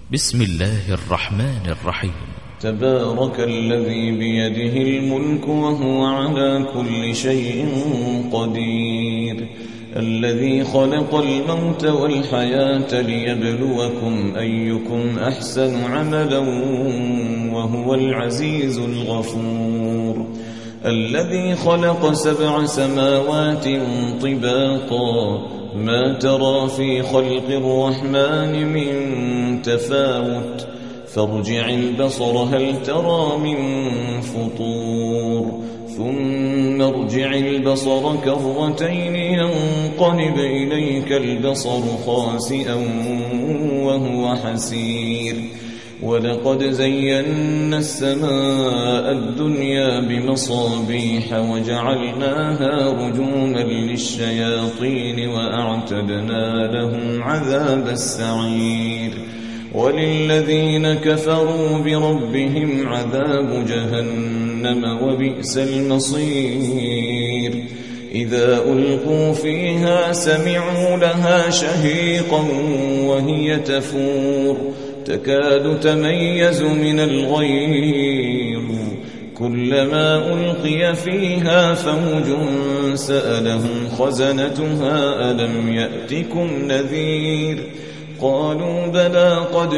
بسم الله الرحمن الرحيم. تبارك الذي بيده الملك وهو على كل شيء قدير، الذي خلق الموت والحياة ليبلوكم أيكم أحسن عملا وهو العزيز الغفور، الذي خلق 7 سماوات طباقا ما ترى في خلق الرحمن من تفاوت فارجع البصر هل ترى من فطور ثم ارجع البصر كرتين ينقلب إليك البصر خاسئا وهو حسير، ولقد زينا السماء الدنيا بمصابيح وجعلناها رجوما للشياطين وأعتدنا لهم عذاب السعير، وللذين كفروا بربهم عذاب جهنم وبئس المصير، إذا ألقوا فيها سمعوا لها شهيقا وهي تفور تكاد تميز من الغيظ، كلما ألقي فيها فوج سألهم خزنتها ألم يأتكم نذير، قالوا بلى قد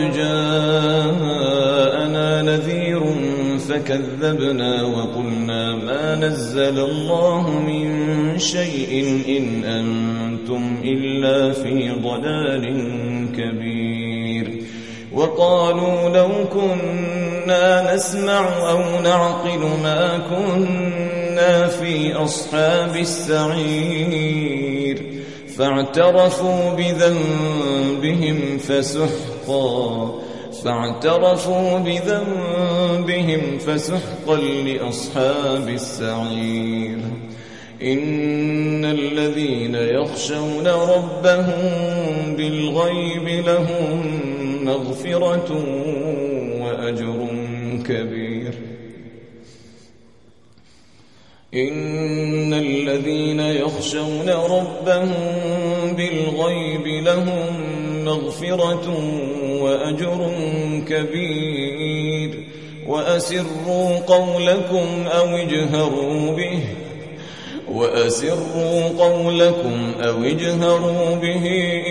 جاءنا نذير فكذبنا وقلنا ما نزل الله من شيء إن أنتم إلا في ضلال كبير، وقالوا لو كنا نسمع أو نعقل ما كنا في أصحاب السعير، فاعترفوا بذنبهم فسحقا لأصحاب السعير. إن الذين يخشون ربهم بالغيب لهم مغفرة وأجر كبير. إن الذين يخشون ربهم بالغيب لهم مغفرة وأجر كبير، وأسروا قولكم أو اجهروا به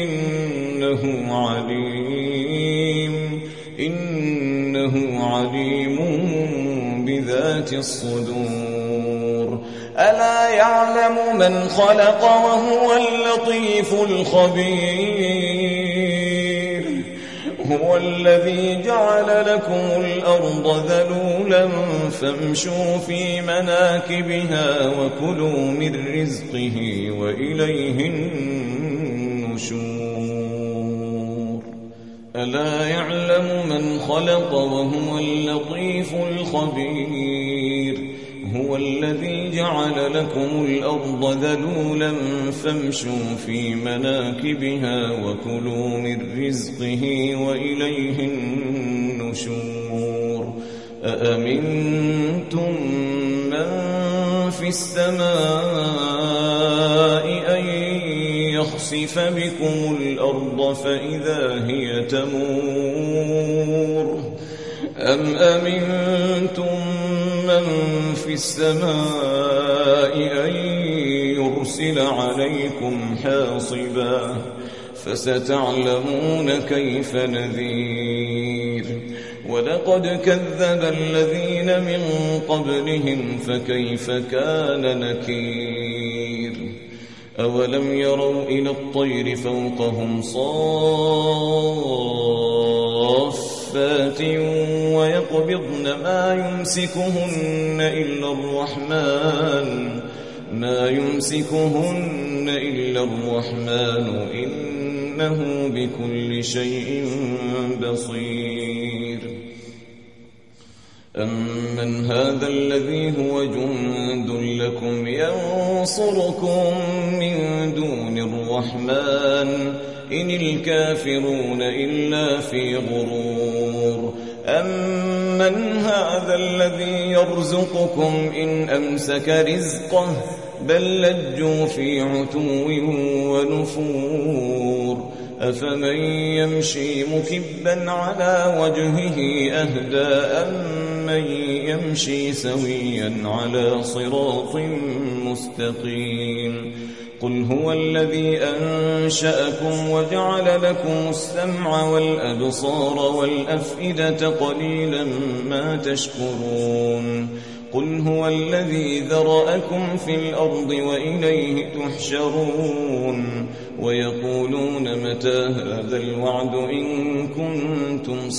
إنه عليم بذات الصدور. ألا يعلم من خلق وهو اللطيف الخبير، هو الذي جعل لكم الأرض ذلولا فامشوا في مناكبها وكلوا من رزقه وإليه النشور. ألا يعلم من خلق وهو اللطيف الخبير، هو الذي جعل لكم الأرض ذلولا فامشوا في مناكبها وكلوا من رزقه وإليه النشور. أأمنتم من في السماء أن يخسف بكم الأرض فإذا هي تمور، أم أمنتم من في السماء أن يرسل عليكم حاصبا فستعلمون كيف نذير. ولقد كذب الذين من قبلهم فكيف كان نكير. أولم يروا إلى الطير فوقهم صافات ويقبضن ما يمسكهن إلا الرحمن إنه بكل شيء بصير. أمن هذا الذي هو جند لكم ينصركم من دون الرحمن إن الكافرون إلا في غرور. أمن هذا الذي يرزقكم إن أمسك رزقه بل لجوا في عتو ونفور. أفمن يمشي مكبا على وجهه أهدى أمن يمشي سويا على صراط مستقيم قل هو الذي أنشأكم وجعل لكم السمع والأبصار والأفئدة قليلا ما تشكرون قل هو الذي ذرأكم في الأرض وإليه تحشرون ويقولون متى هذا الوعد إن كنتم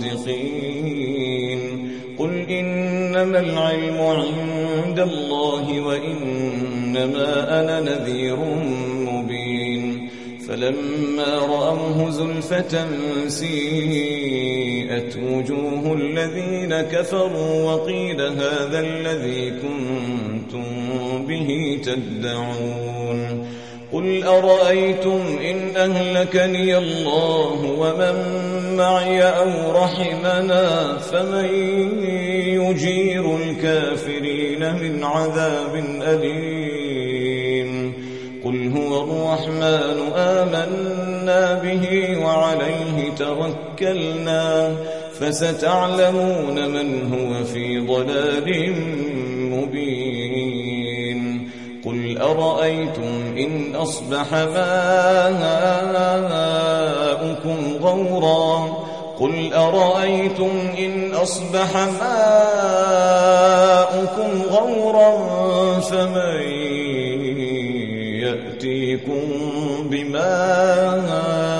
صادقين قل إنما العلم عند الله وإنما أنا نذير مبين فلما رأوه زلفة سيئت وجوه الذين كفروا وقيل هذا الذي كنتم به تدعون قل أرأيتم إن أهلكني الله ومن معي أو رحمنا فمن يجير الكافرين من عذاب أليم قل هو الرحمن آمنا به وعليه توكلنا فستعلمون من هو في ضلال مبين قل أرأيتم إن أصبح ماؤكم غورا قل أرأيتم إن أصبح ماؤكم غورا فمن يأتيكم بماء